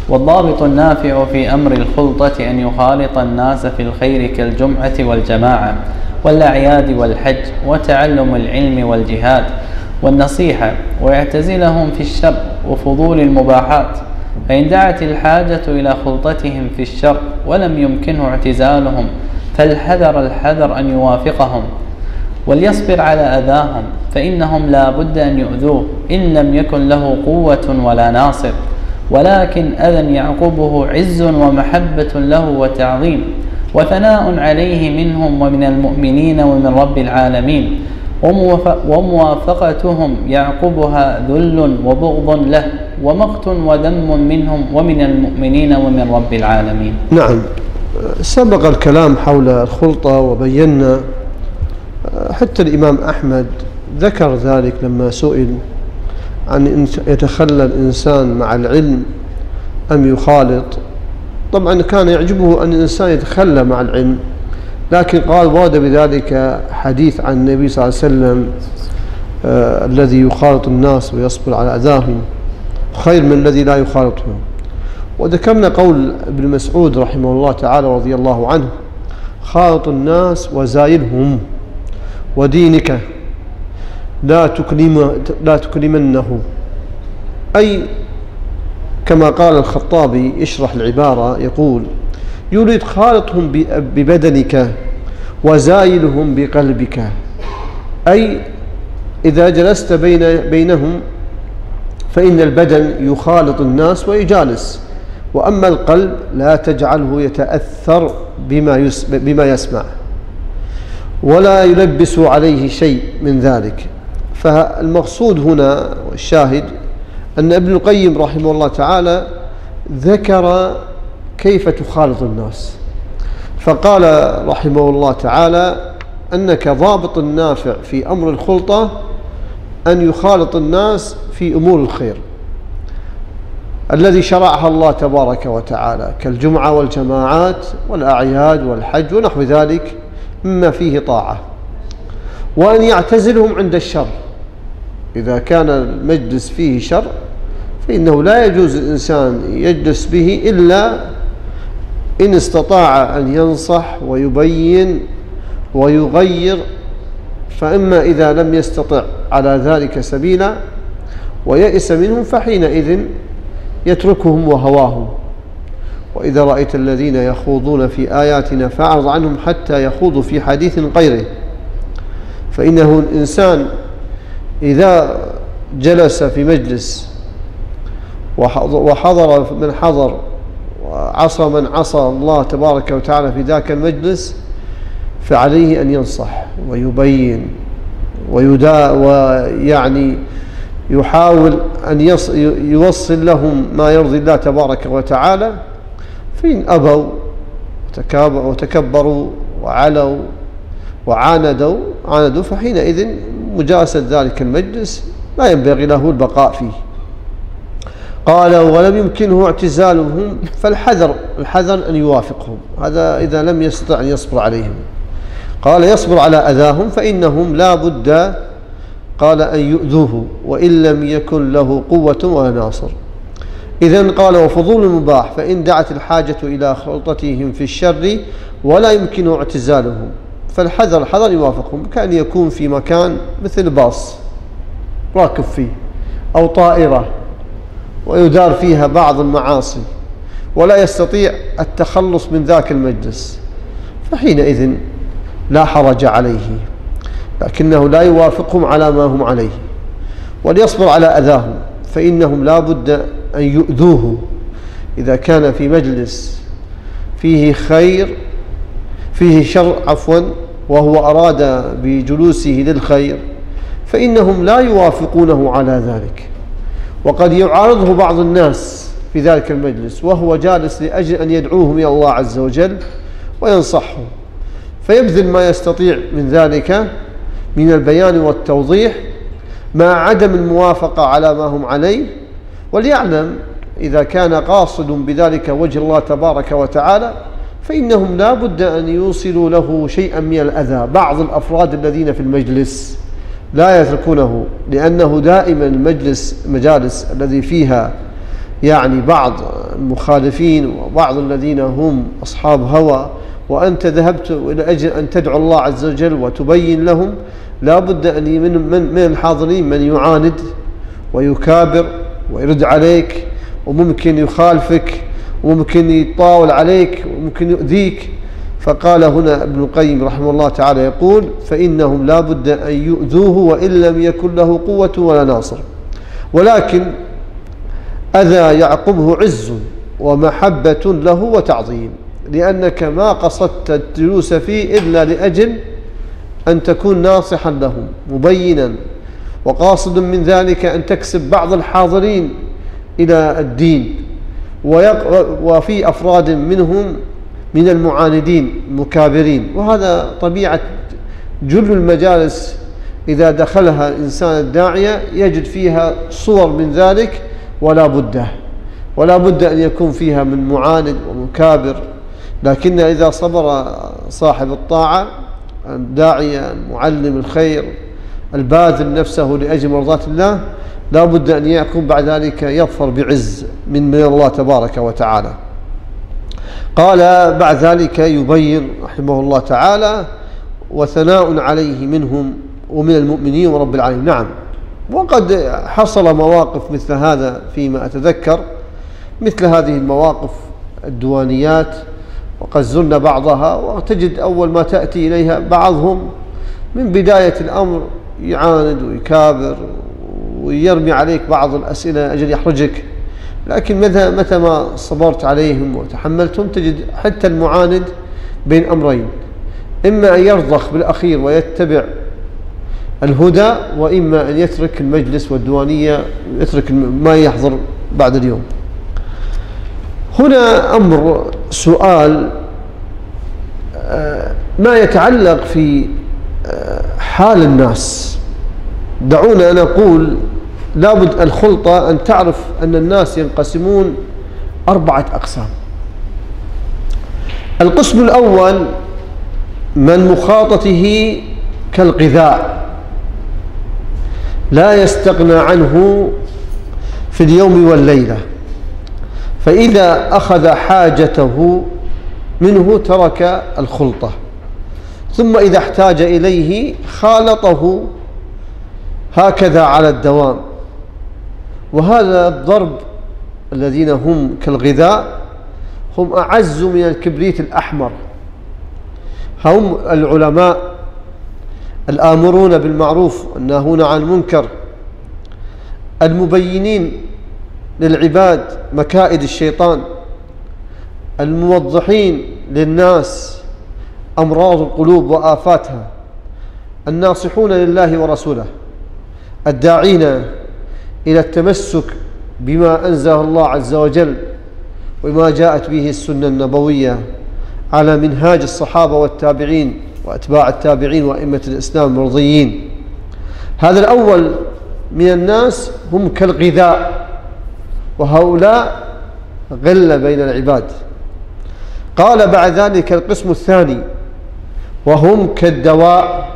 والضابط النافع في أمر الخلطة أن يخالط الناس في الخير كالجمعة والجماعة والأعياد والحج وتعلم العلم والجهاد والنصيحة، ويعتزلهم في الشر وفضول المباحات، فإن دعت الحاجة إلى خلطتهم في الشر ولم يمكنه اعتزالهم فالحذر أن يوافقهم، وليصبر على أذاهم، فإنهم لا بد أن يؤذوه إن لم يكن له قوة ولا ناصر، ولكن أذى يعقبه عز ومحبة له وتعظيم وثناء عليه منهم ومن المؤمنين ومن رب العالمين، وموافقتهم يعقبها ذل وبغض له ومقت وذم منهم ومن المؤمنين ومن رب العالمين. نعم، سبق الكلام حول الخلطة وبينا حتى الإمام أحمد ذكر ذلك لما سئل عن يتخلى الإنسان مع العلم أم يخالط. طبعا كان يعجبه أن الإنسان يتخلى مع العلم، لكن قال ورد بذلك حديث عن النبي صلى الله عليه وسلم الذي يخالط الناس ويصبر على أذاهم خير من الذي لا يخالطهم. وذكرنا قول ابن مسعود رحمه الله تعالى رضي الله عنه: خالط الناس وزايلهم ودينك لا تكلمنه. أي كما قال الخطابي يشرح العبارة يقول: يريد خالطهم ببدنك وزايلهم بقلبك، أي إذا جلست بينهم فإن البدن يخالط الناس ويجالس، وأما القلب لا تجعله يتأثر بما يسمع ولا يلبس عليه شيء من ذلك. فالمقصود هنا والشاهد أن ابن القيم رحمه الله تعالى ذكر كيف تخالط الناس، فقال رحمه الله تعالى أنك ضابط النافع في أمر الخلطة أن يخالط الناس في أمور الخير الذي شرعها الله تبارك وتعالى كالجمعة والجماعات والأعياد والحج ونحو ذلك مما فيه طاعة، وأن يعتزلهم عند الشر. إذا كان المجلس فيه شر فإنه لا يجوز الإنسان يجلس به إلا إن استطاع أن ينصح ويبين ويغير، فإما إذا لم يستطع على ذلك سبيلا ويئس منهم فحينئذ يتركهم وهواهم. وإذا رأيت الذين يخوضون في آياتنا فأعرض عنهم حتى يخوضوا في حديث غيره. فإنه الإنسان إذا جلس في مجلس وحضر من حضر وعصى من عصى الله تبارك وتعالى في ذاك المجلس، فعليه أن ينصح ويبين ويعني يحاول أن يوصل لهم ما يرضي الله تبارك وتعالى. فإن أبوا وتكبروا وعلوا وعاندوا فحينئذ مجالسة ذلك المجلس لا ينبغي له البقاء فيه. قال: ولم يمكنه اعتزالهم فالحذر أن يوافقهم، هذا إذا لم يستطع أن يصبر عليهم. قال: يصبر على أذاهم فإنهم لا بد قال أن يؤذوه وإن لم يكن له قوة ولا ناصر. إذن قال: وفضول المباح فإن دعت الحاجة إلى خلطتهم في الشر ولا يمكن اعتزالهم فالحذر يوافقهم، كأن يكون في مكان مثل باص راكب فيه أو طائرة ويدار فيها بعض المعاصي ولا يستطيع التخلص من ذاك المجلس، فحينئذ لا حرج عليه، لكنه لا يوافقهم على ما هم عليه. وليصبر على أذاهم فإنهم لا بد أن يؤذوه إذا كان في مجلس فيه شر وهو أراد بجلوسه للخير، فإنهم لا يوافقونه على ذلك. وقد يعارضه بعض الناس في ذلك المجلس وهو جالس لأجل أن يدعوهم إلى الله عز وجل وينصحهم، فيبذل ما يستطيع من ذلك من البيان والتوضيح مع عدم الموافقة على ما هم عليه. وليعلم إذا كان قاصد بذلك وجه الله تبارك وتعالى فإنهم لا بد أن يوصلوا له شيئا من الأذى. بعض الأفراد الذين في المجلس لا يتركونه، لأنه دائما المجالس الذي فيها يعني بعض المخالفين وبعض الذين هم أصحاب هوى، وأنت ذهبت إلى أجل أن تدعو الله عز وجل وتبين لهم، لا بد أن من الحاضرين من يعاند ويكابر ويرد عليك، وممكن يخالفك وممكن يطاول عليك وممكن يؤذيك. فقال هنا ابن القيم رحمه الله تعالى يقول: فإنهم لا بد أن يؤذوه وإن لم يكن له قوة ولا ناصر، ولكن أذى يعقبه عز ومحبة له وتعظيم، لأنك ما قصدت الجلوس فيه إلا لأجل أن تكون ناصحا لهم مبينا، وقاصد من ذلك أن تكسب بعض الحاضرين إلى الدين، وفي أفراد منهم من المعاندين المكابرين. وهذا طبيعة جل المجالس إذا دخلها الإنسان الداعية يجد فيها صور من ذلك، ولا بد أن يكون فيها من معاند ومكابر. لكن إذا صبر صاحب الطاعة الداعية المعلم الخير الباذل نفسه لأجل مرضاة الله، لا بد أن يكون بعد ذلك يظفر بعز من الله تبارك وتعالى. قال بعد ذلك يبين رحمه الله تعالى: وثناء عليه منهم ومن المؤمنين ورب العالمين. نعم، وقد حصل مواقف مثل هذا فيما أتذكر، مثل هذه المواقف الديوانيات، وقد زرنا بعضها، وتجد أول ما تأتي إليها بعضهم من بداية الأمر يعاند ويكابر ويرمي عليك بعض الأسئلة أجل يحرجك، لكن متى ما صبرت عليهم وتحملتهم تجد حتى المعاند بين أمرين: إما أن يرضخ بالأخير ويتبع الهدى، وإما أن يترك المجلس والديوانية ويترك ما يحضر بعد اليوم. هنا أمر سؤال ما يتعلق في حال الناس. دعونا نقول لابد الخلطة أن تعرف أن الناس ينقسمون 4 أقسام. القسم الأول من مخاطته كالغذاء لا يستغنى عنه في اليوم والليلة، فإذا أخذ حاجته منه ترك الخلطة، ثم إذا احتاج إليه خالطه هكذا على الدوام. وهذا الضرب الذين هم كالغذاء هم أعز من الكبريت الأحمر، هم العلماء الآمرون بالمعروف والناهون عن المنكر، المبينين للعباد مكائد الشيطان، الموضحين للناس أمراض القلوب وآفاتها، الناصحون لله ورسوله، الداعين إلى التمسك بما أنزله الله عز وجل وما جاءت به السنة النبوية على منهاج الصحابة والتابعين وأتباع التابعين وأئمة الإسلام المرضيين. هذا الأول من الناس هم كالغذاء، وهؤلاء غل بين العباد. قال بعد ذلك القسم الثاني وهم كالدواء،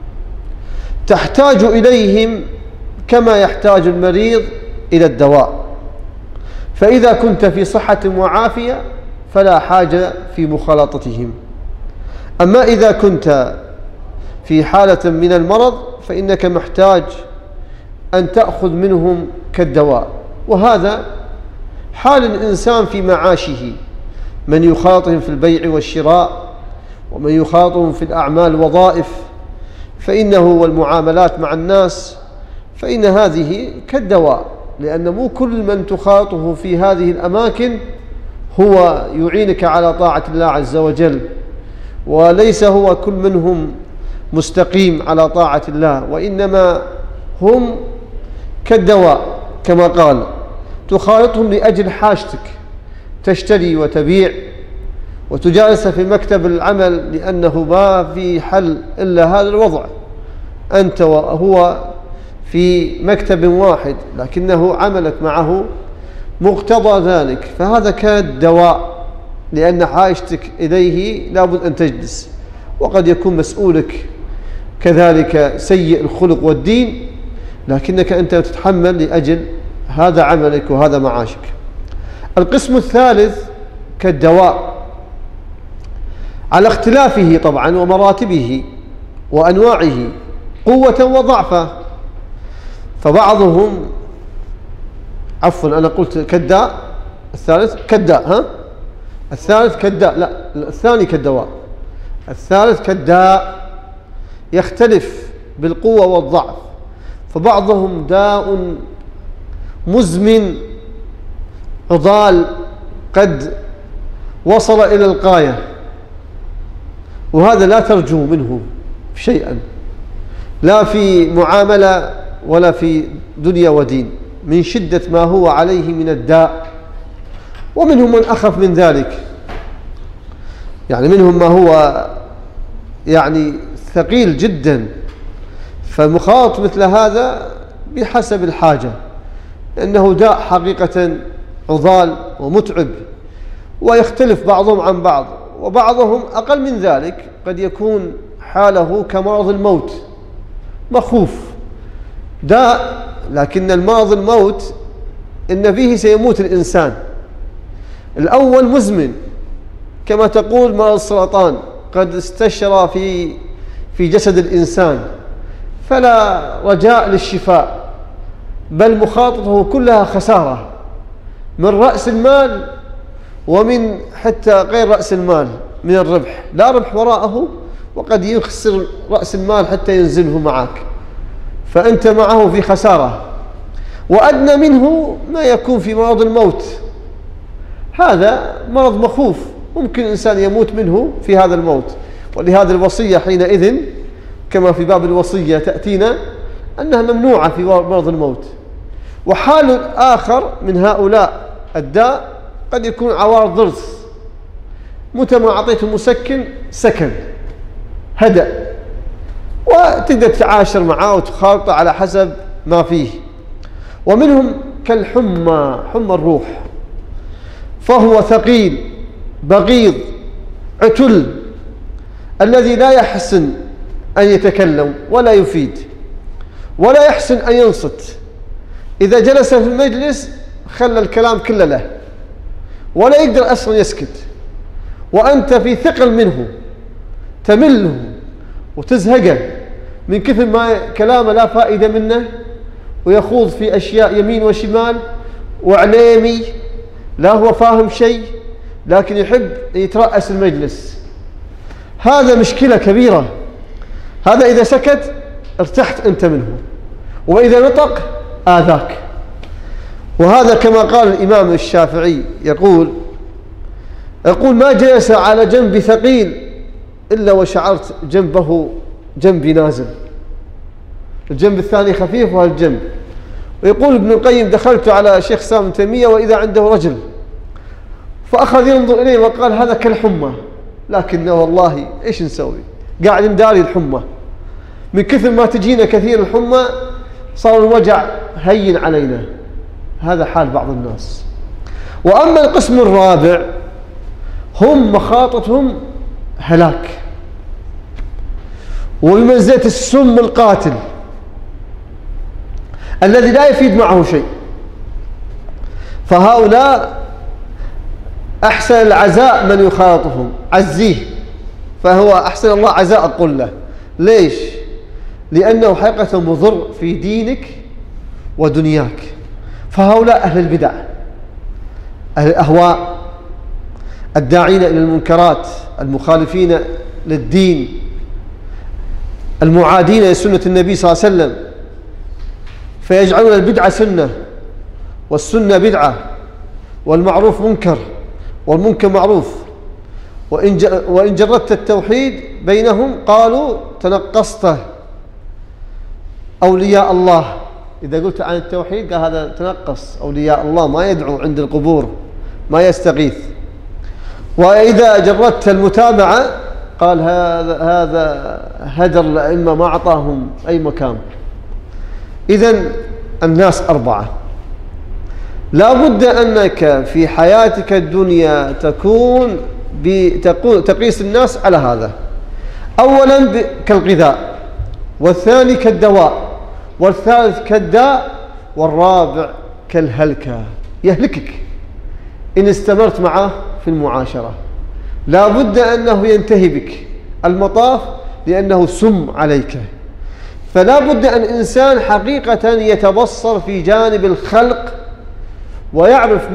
تحتاج إليهم كما يحتاج المريض إلى الدواء، فإذا كنت في صحة وعافية فلا حاجة في مخالطتهم، أما إذا كنت في حالة من المرض فإنك محتاج أن تأخذ منهم كالدواء. وهذا حال الإنسان في معاشه، من يخاطهم في البيع والشراء، ومن يخاطهم في الأعمال الوظائف فإنه والمعاملات مع الناس، فإن هذه كالدواء، لأن مو كل من تخاطه في هذه الأماكن هو يعينك على طاعة الله عز وجل، وليس هو كل منهم مستقيم على طاعة الله، وإنما هم كالدواء كما قال، تخالطهم لأجل حاجتك، تشتري وتبيع وتجالس في مكتب العمل، لأنه ما في حل إلا هذا الوضع، أنت وهو في مكتب واحد لكنه عملك معه مقتضى ذلك، فهذا كالدواء، لأن حاجتك إليه لابد أن تجلس. وقد يكون مسؤولك كذلك سيء الخلق والدين، لكنك أنت تتحمل لأجل هذا عملك وهذا معاشك. القسم الثالث كالدواء على اختلافه طبعا ومراتبه وأنواعه قوة وضعفا، فبعضهم عفوا أنا قلت كالداء، الثالث كالداء، الثالث كالداء، لا الثاني كالدواء، الثالث كالداء يختلف بالقوة والضعف، فبعضهم داء مزمن عضال قد وصل إلى الغاية، وهذا لا ترجو منه شيئا لا في معاملة ولا في دنيا ودين من شدة ما هو عليه من الداء. ومنهم من أخف من ذلك، يعني منهم ما هو يعني ثقيل جدا، فالمخاط مثل هذا بحسب الحاجة، لأنه داء حقيقة عضال ومتعب، ويختلف بعضهم عن بعض، وبعضهم أقل من ذلك قد يكون حاله كمرض الموت مخوف داء، لكن المرض الموت إن فيه سيموت الإنسان. الأول مزمن كما تقول مرض السرطان قد استشرى في جسد الإنسان، فلا رجاء للشفاء، بل مخاطره كلها خسارة من رأس المال ومن حتى غير رأس المال من الربح، لا ربح وراءه، وقد يخسر رأس المال حتى ينزله معك، فأنت معه في خسارة. وأدنى منه ما يكون في مرض الموت، هذا مرض مخوف ممكن الإنسان يموت منه في هذا الموت، ولهذا الوصية حينئذ كما في باب الوصية تأتينا أنها ممنوعة في مرض الموت. وحال آخر من هؤلاء الداء قد يكون عوار ضرس، متى ما أعطيته مسكن سكن هدأ، وتقدر تتعاشر معه وتخالطه على حسب ما فيه. ومنهم كالحمى، حمى الروح، فهو ثقيل بغيض عتل، الذي لا يحسن أن يتكلم ولا يفيد ولا يحسن أن ينصت، إذا جلس في المجلس خلى الكلام كله له ولا يقدر أصلا يسكت، وأنت في ثقل منه تمله وتزهقه من كثر ما كلامه لا فائدة منه، ويخوض في أشياء يمين وشمال وعليمي، لا هو فاهم شيء لكن يحب يترأس المجلس. هذا مشكلة كبيرة، هذا إذا سكت ارتحت أنت منه، وإذا نطق آذاك. وهذا كما قال الإمام الشافعي يقول ما جلس على جنب ثقيل إلا وشعرت جنبه جنبي نازل، الجنب الثاني خفيف وهالجنب. ويقول ابن القيم دخلت على شيخ سام تيمية وإذا عنده رجل فأخذ ينظر إليه وقال هذا كالحمى، لكنه والله إيش نسوي، قاعد نداري الحمى، من كثر ما تجينا كثير الحمى صار الوجع هين علينا. هذا حال بعض الناس. وأما القسم الرابع هم مخاطتهم هلاك وبمنزلة السم القاتل الذي لا يفيد معه شيء، فهؤلاء أحسن العزاء من يخاطبهم، عزيه فهو أحسن الله عزاء أقول له. ليش؟ لأنه حقيقة مضر في دينك ودنياك. فهؤلاء أهل البدع، أهل الأهواء، الداعين إلى المنكرات، المخالفين للدين، المعادين لسنة النبي صلى الله عليه وسلم، فيجعلون البدعة سنة والسنة بدعة والمعروف منكر والمنكر معروف. وإن جردت التوحيد بينهم قالوا تنقصته أولياء الله. إذا قلت عن التوحيد قال هذا تنقص أولياء الله، ما يدعو عند القبور، ما يستغيث. وإذا جردت المتابعة قال هذا هدر الأئمة ما أعطاهم أي مكان. إذن الناس أربعة، لا بد أنك في حياتك الدنيا تقيس الناس على هذا. أولا كالغذاء، والثاني كالدواء، والثالث كالداء، والرابع كالهلكة، يهلكك إن استمرت معه في المعاشرة. لا بد أنه ينتهي بك المطاف لأنه سم عليك. فلا بد أن الإنسان حقيقة يتبصر في جانب الخلق ويعرف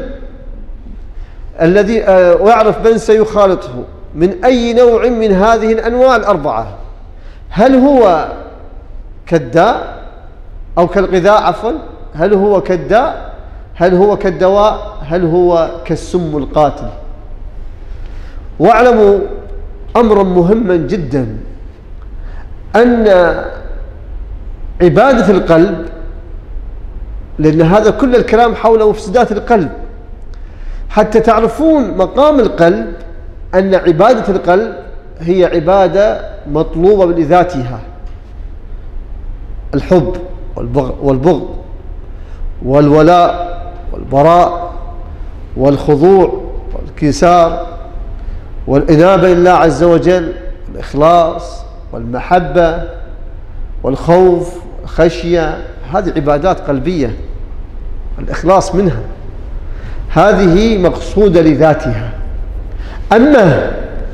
ويعرف من سيخالطه من أي نوع من هذه الأنواع الأربعة. هل هو كالداء أو كالغذاء عفوا، هل هو كالداء، هل هو كالدواء، هل هو كالسم القاتل. واعلموا أمرا مهما جدا، أن عبادة القلب، لأن هذا كل الكلام حول مفسدات القلب، حتى تعرفون مقام القلب، أن عبادة القلب هي عبادة مطلوبة لذاتها. الحب والبغض والولاء والبراء والخضوع والانكسار والإنابة لله عز وجل، الإخلاص والمحبة والخوف والخشية، هذه عبادات قلبية. الإخلاص منها هذه مقصودة لذاتها. أما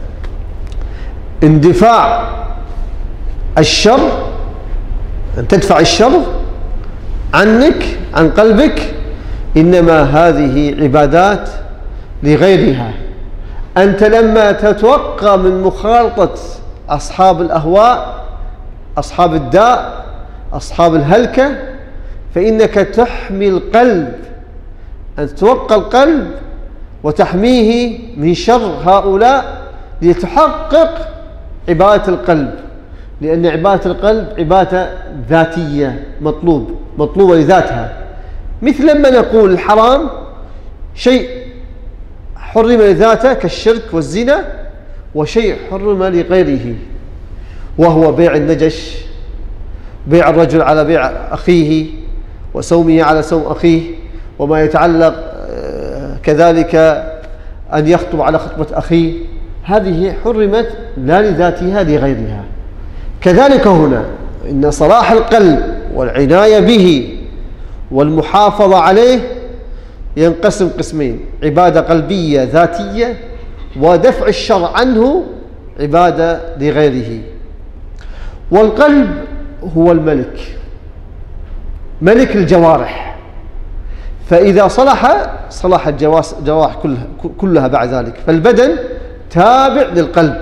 اندفاع الشر، أن تدفع الشر عنك عن قلبك، إنما هذه عبادات لغيرها. أنت لما تتوقى من مخالطة أصحاب الأهواء، أصحاب الداء، أصحاب الهلكة، فإنك تحمي القلب، أن تتوقى القلب وتحميه من شر هؤلاء لتحقق عبادة القلب. لأن عبادة القلب عبادة ذاتية، مطلوبة لذاتها. مثل لما نقول الحرام شيء حرم لذاته كالشرك والزنا، وشيء حرم لغيره، وهو بيع النجش، بيع الرجل على بيع أخيه، وسومه على سوم أخيه، وما يتعلق كذلك أن يخطب على خطبة أخيه، هذه حرمت لا لذاتها لغيرها. كذلك هنا إن صلاح القلب والعناية به والمحافظة عليه ينقسم قسمين: عبادة قلبية ذاتية، ودفع الشر عنه عبادة لغيره. والقلب هو الملك، ملك الجوارح، فإذا صلح الجوارح كلها بعد ذلك. فالبدن تابع للقلب،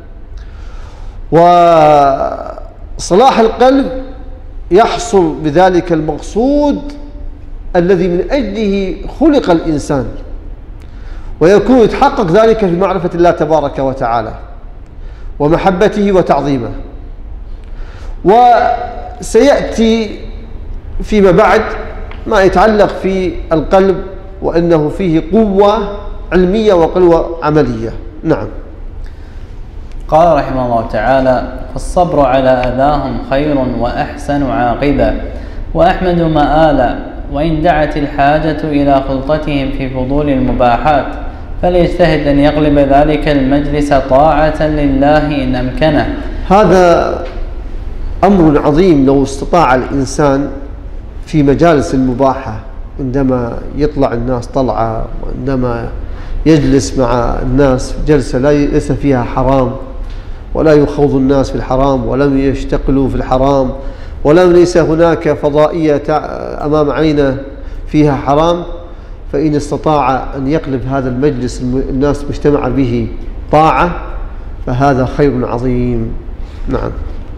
وصلاح القلب يحصل بذلك المقصود الذي من أجله خلق الإنسان، ويكون يتحقق ذلك في معرفة الله تبارك وتعالى ومحبته وتعظيمه. وسيأتي فيما بعد ما يتعلق في القلب، وأنه فيه قوة علمية وقوة عملية. نعم. قال رحمه الله تعالى: فالصبر على أذاهم خير وأحسن عاقبة وأحمد مآلا، وإن دعت الحاجة إلى خلطتهم في فضول المباحات فليجتهد أن يغلب ذلك المجلس طاعة لله إن أمكنه. هذا أمر عظيم لو استطاع الإنسان في مجالس المباحة، عندما يطلع الناس طلعة، وعندما يجلس مع الناس جلسة ليس فيها حرام، ولا يخوض الناس في الحرام، ولم يشتغلوا في الحرام، ولم ليس هناك فضائية أمام عينه فيها حرام، فإن استطاع أن يقلب هذا المجلس الناس مجتمع به طاعة فهذا خير عظيم. نعم.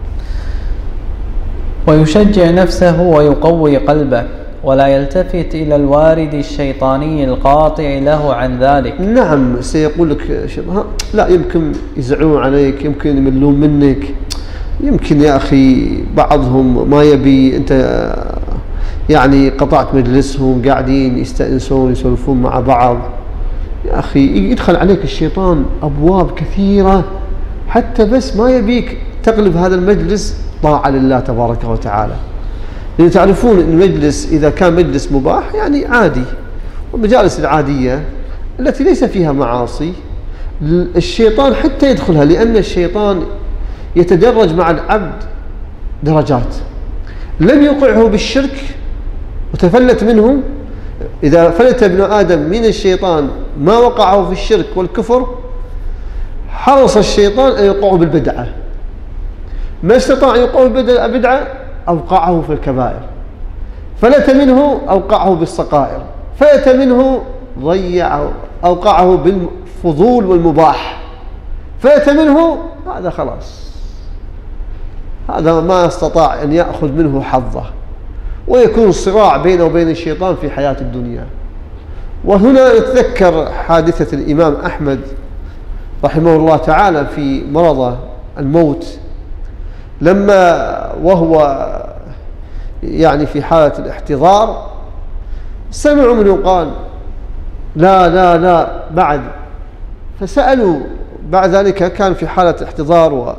ويشجع نفسه ويقوي قلبه، ولا يلتفت إلى الوارد الشيطاني القاطع له عن ذلك. نعم، سيقول لك لا يمكن يزعلون عليك، يمكن يملون منك، يمكن يا أخي بعضهم ما يبي أنت يعني قطعت مجلسهم، قاعدين يستأنسون يسولفون مع بعض. يا أخي يدخل عليك الشيطان أبواب كثيرة حتى بس ما يبيك تقلب هذا المجلس طاعة لله تبارك وتعالى. لأن تعرفون أن المجلس إذا كان مجلس مباح يعني عادي، والمجالس العادية التي ليس فيها معاصي الشيطان حتى يدخلها، لأن الشيطان يتدرج مع العبد درجات. لم يوقعه بالشرك وتفلت منه إذا فلت ابن آدم من الشيطان ما وقعه في الشرك والكفر، حرص الشيطان أن يوقعه بالبدعة. ما استطاع أن يوقعه بالبدعة أوقعه في الكبائر. فلت منه أوقعه بالصغائر. فلت منه ضيعه أوقعه بالفضول والمباح. فلت منه هذا خلاص، هذا ما استطاع أن يأخذ منه حظه، ويكون الصراع بينه وبين الشيطان في حياة الدنيا. وهنا نتذكر حادثة الإمام أحمد رحمه الله تعالى في مرض الموت، لما وهو يعني في حالة الاحتضار سمعوا منه قال لا لا لا بعد، فسألوا بعد ذلك، كان في حالة احتضار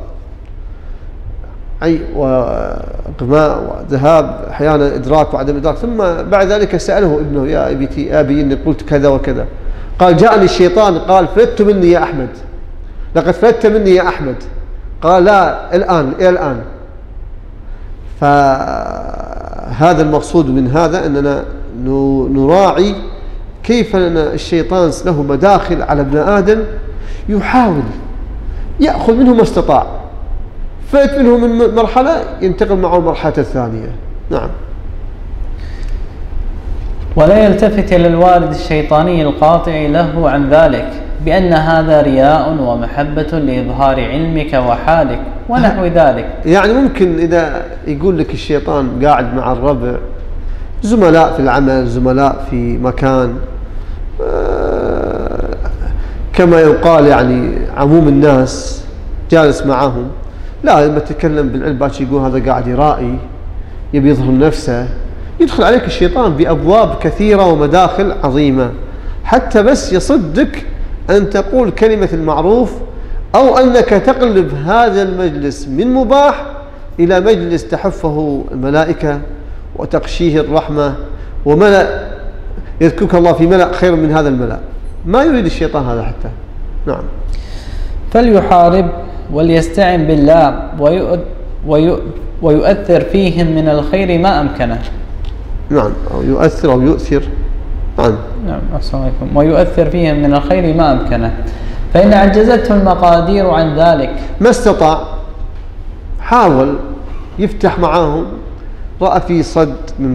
وإغماء وذهاب أحيانا إدراك وعدم إدراك، ثم بعد ذلك سأله ابنه يا أبي إني قلت كذا وكذا، قال جاءني الشيطان قال فلت مني يا أحمد، لقد فلت مني يا أحمد. قال لا الآن إلى الآن. فهذا المقصود من هذا أننا نراعي كيف أن الشيطان له مداخل على ابن آدم، يحاول يأخذ منه ما استطاع، فات منه من مرحلة ينتقل معه المرحلة الثانية. نعم. ولا يلتفت إلى الوارد الشيطاني القاطع له عن ذلك بأن هذا رياء ومحبة لإظهار علمك وحالك ونحو ذلك. يعني ممكن إذا يقول لك الشيطان قاعد مع الربع، زملاء في العمل، زملاء في مكان، كما يقال يعني عموم الناس جالس معهم، لا لما تتكلم بالعلم باش يقول هذا قاعد يرائي يبي يظهر نفسه، يدخل عليك الشيطان بأبواب كثيرة ومداخل عظيمة حتى بس يصدك أن تقول كلمة المعروف، أو أنك تقلب هذا المجلس من مباح إلى مجلس تحفه الملائكة وتغشيه الرحمة وملأ يذكرك الله في ملأ خير من هذا الملأ. ما يريد الشيطان هذا حتى. نعم. فليحارب وليستعن بالله ويؤثر فيهم من الخير ما أمكنه. نعم. أو يؤثر أو يؤثر. نعم. أحسن عليكم. ويؤثر فيهم من الخير ما أمكنه، فإن عجزته المقادير عن ذلك. ما استطاع، حاول يفتح معاهم، رأى في صد من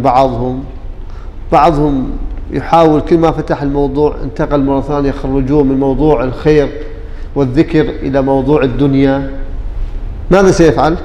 بعضهم يحاول كل ما فتح الموضوع انتقل مرة ثانية، يخرجوه من موضوع الخير والذكر إلى موضوع الدنيا. ماذا سيفعل؟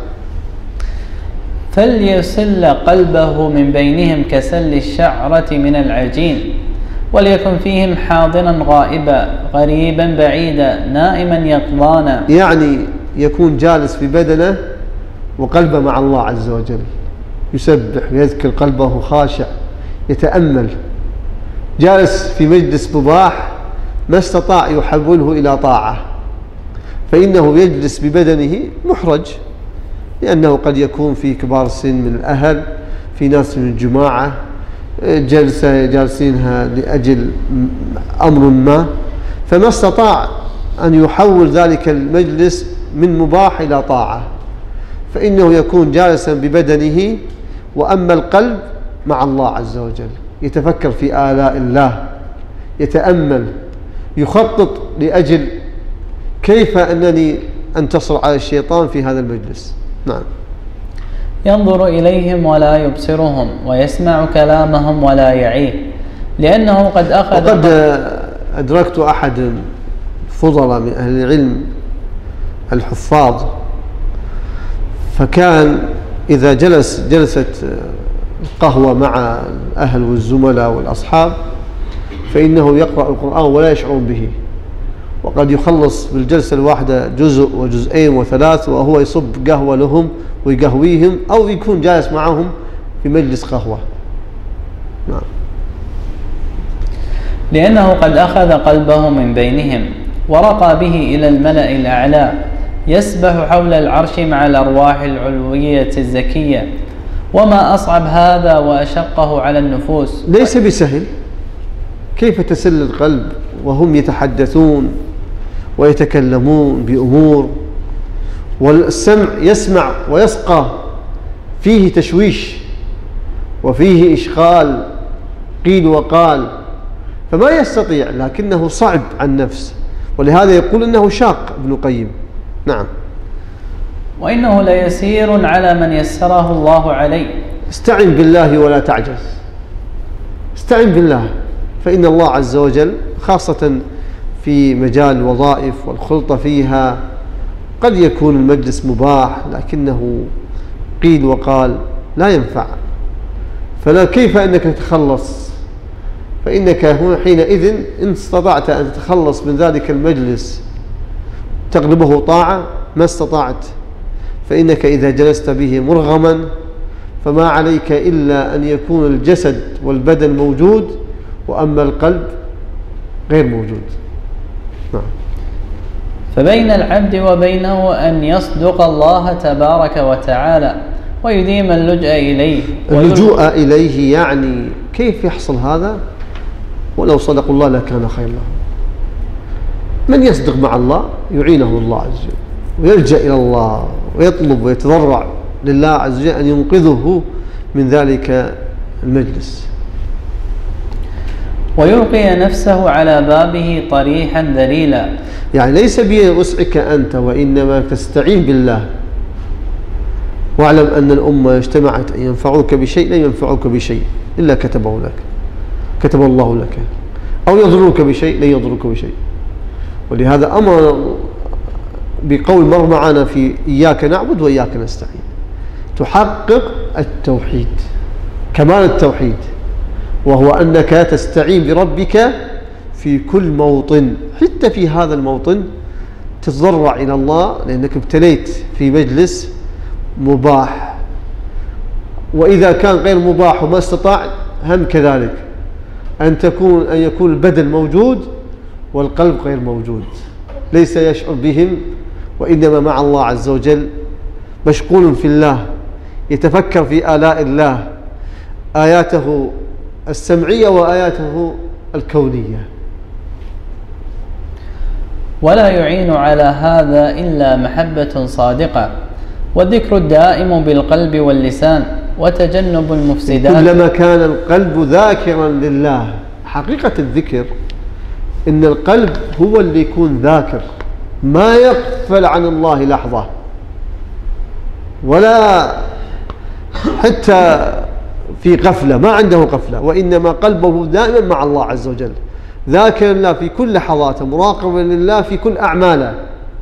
فليسل قلبه من بينهم كسل الشعرة من العجين، وليكن فيهم حاضرا غائبا غريبا بعيدا نائما يقظانا. يعني يكون جالس في بدنه وقلبه مع الله عز وجل، يسبح ويذكر، قلبه خاشع يتأمل. جالس في مجلس مباح ما استطاع يحوله إلى طاعة، فإنه يجلس ببدنه محرج، لأنه قد يكون في كبار السن من الأهل، في ناس من الجماعة جالسينها لأجل أمر ما، فما استطاع أن يحول ذلك المجلس من مباح إلى طاعة، فإنه يكون جالسا ببدنه، وأما القلب مع الله عز وجل، يتفكر في آلاء الله، يتأمل، يخطط لأجل كيف أنني أنتصر على الشيطان في هذا المجلس. نعم. ينظر إليهم ولا يبصرهم، ويسمع كلامهم ولا يعيه، لأنه قد أخذ. وقد أدركت أحد فضل من أهل العلم الحفاظ، فكان إذا جلست قهوة مع الأهل والزملاء والأصحاب، فإنه يقرأ القرآن ولا يشعرون به، وقد يخلص بالجلسة الواحدة جزء وجزئين وثلاث، وهو يصب قهوة لهم ويقهويهم، أو يكون جالس معهم في مجلس قهوة. نعم. لأنه قد أخذ قلبه من بينهم ورقى به إلى الملأ الأعلى، يسبح حول العرش مع الأرواح العلوية الزكية. وما أصعب هذا وأشقه على النفوس. ليس بسهل. كيف تسل القلب وهم يتحدثون ويتكلمون بأمور، والسمع يسمع ويسقى، فيه تشويش وفيه إشغال قيل وقال، فما يستطيع، لكنه صعب عن نفسه، ولهذا يقول إنه شاق ابن القيم. نعم. وإنه ليسير على من يسره الله عليه. استعن بالله ولا تعجز، استعن بالله، فإن الله عز وجل خاصة في مجال الوظائف والخلطة فيها قد يكون المجلس مباح، لكنه قيل وقال لا ينفع، فلا كيف أنك تتخلص؟ فإنك هنا حينئذ إن استطعت أن تتخلص من ذلك المجلس تغلبه طاعة ما استطعت، فإنك إذا جلست به مرغما فما عليك إلا أن يكون الجسد والبدن موجود، وأما القلب غير موجود. نعم. فبين العبد وبينه أن يصدق الله تبارك وتعالى ويديم اللجأ إليه. اللجوء إليه يعني كيف يحصل هذا؟ ولو صدقوا الله لكان خير لهم. من يصدق مع الله يعينه الله عز وجل، ويلجأ إلى الله ويطلب ويتضرع لله عز وجل أن ينقذه من ذلك المجلس. ويلقي نفسه على بابه طريحا ذليلا، يعني ليس بوسعك أنت، وإنما تستعين بالله. واعلم أن الأمة اجتمعت أن ينفعوك بشيء لن ينفعوك بشيء إلا كتبه لك، كتب الله لك، أو يضروك بشيء لن يضروك بشيء. ولهذا أمر بقول مر معنا في إياك نعبد وإياك نستعين، تحقق التوحيد، كمال التوحيد، وهو أنك تستعين بربك في كل موطن، حتى في هذا الموطن تتضرع إلى الله لأنك ابتليت في مجلس مباح، وإذا كان غير مباح وما استطاع هم كذلك أن يكون البدن موجود والقلب غير موجود، ليس يشعر بهم، وإنما مع الله عز وجل، مشغول في الله، يتفكر في آلاء الله، آياته السمعية وآياته الكونية. ولا يعين على هذا إلا محبة صادقة، والذكر الدائم بالقلب واللسان، وتجنب المفسدات. كلما كان القلب ذاكرا لله، حقيقة الذكر إن القلب هو اللي يكون ذاكر، ما يغفل عن الله لحظة، ولا حتى في غفلة، ما عنده غفلة، وإنما قلبه دائما مع الله عز وجل، ذاكر الله في كل لحظاته، مراقبا لله في كل أعماله،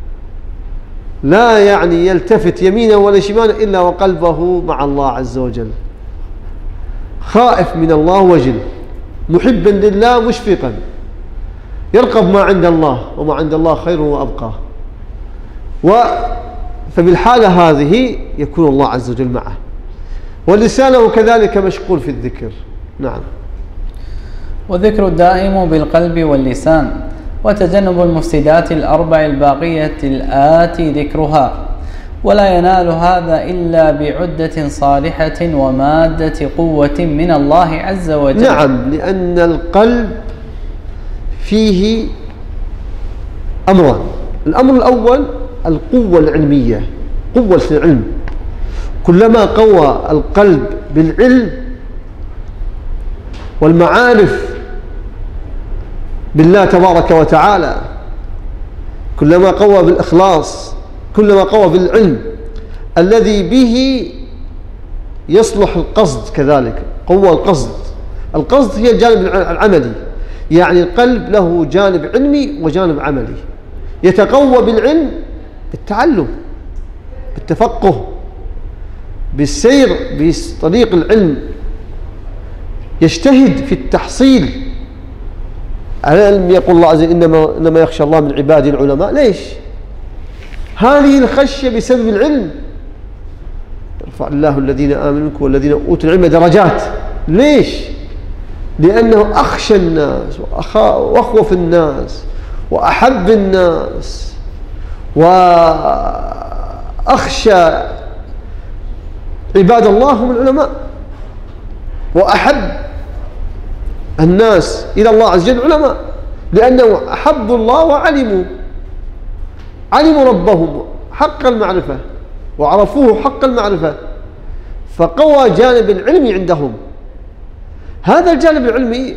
لا يعني يلتفت يمينا ولا شمالا إلا وقلبه مع الله عز وجل، خائف من الله وجل، محبا لله مشفقا، يرقب ما عند الله، وما عند الله خير وأبقى. فبالحالة هذه يكون الله عز وجل معه، ولسانه كذلك مشغول في الذكر. نعم. والذكر الدائم بالقلب واللسان، وتجنب المفسدات الأربع الباقية الآتي ذكرها، ولا ينال هذا إلا بعدة صالحة ومادة قوة من الله عز وجل. نعم، لأن القلب فيه أمران، الأمر الأول القوة العلمية، قوة العلم، كلما قوى القلب بالعلم والمعارف بالله تبارك وتعالى، كلما قوى بالإخلاص، كلما قوى بالعلم الذي به يصلح القصد، كذلك قوى القصد. القصد هي الجانب العملي، يعني القلب له جانب علمي وجانب عملي، يتقوى بالعلم، بالتعلم، بالتفقه، بالسير بطريق العلم، يجتهد في التحصيل على العلم. يقول الله عز وجل إنما يخشى الله من عباده العلماء. ليش؟ هذه الخشية بسبب العلم، يرفع الله الذين آمنوا منكم والذين أوتوا العلم درجات. ليش؟ لأنه أخشى الناس وأخوف الناس وأحب الناس وأخشى عباد الله هم العلماء، وأحب الناس إلى الله عز وجل علماء، لأنه أحبوا الله وعلموا ربهم حق المعرفة وعرفوه حق المعرفة، فقوى جانب العلم عندهم. هذا الجانب العلمي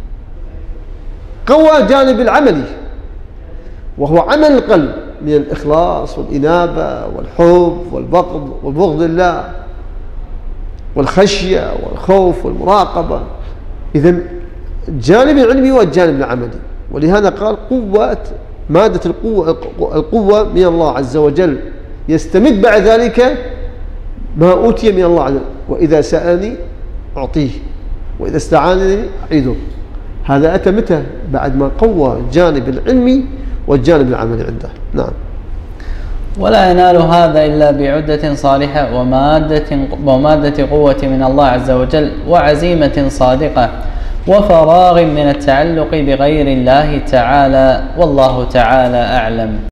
قوى الجانب العملي، وهو عمل القلب من الإخلاص والإنابة والحب والبغض لله والخشية والخوف والمراقبة. إذن الجانب العلمي والجانب العملي. ولهذا قال مادة القوة من الله عز وجل، يستمد بعد ذلك ما أوتي من الله عز وجل. وإذا سألني أعطيه وإذا استعانني أعيده. هذا أتى متى؟ بعد ما قوى الجانب العلمي والجانب العملي عنده. نعم. ولا ينال هذا إلا بعدة صالحة ومادة قوة من الله عز وجل وعزيمة صادقة وفراغ من التعلق بغير الله تعالى، والله تعالى أعلم.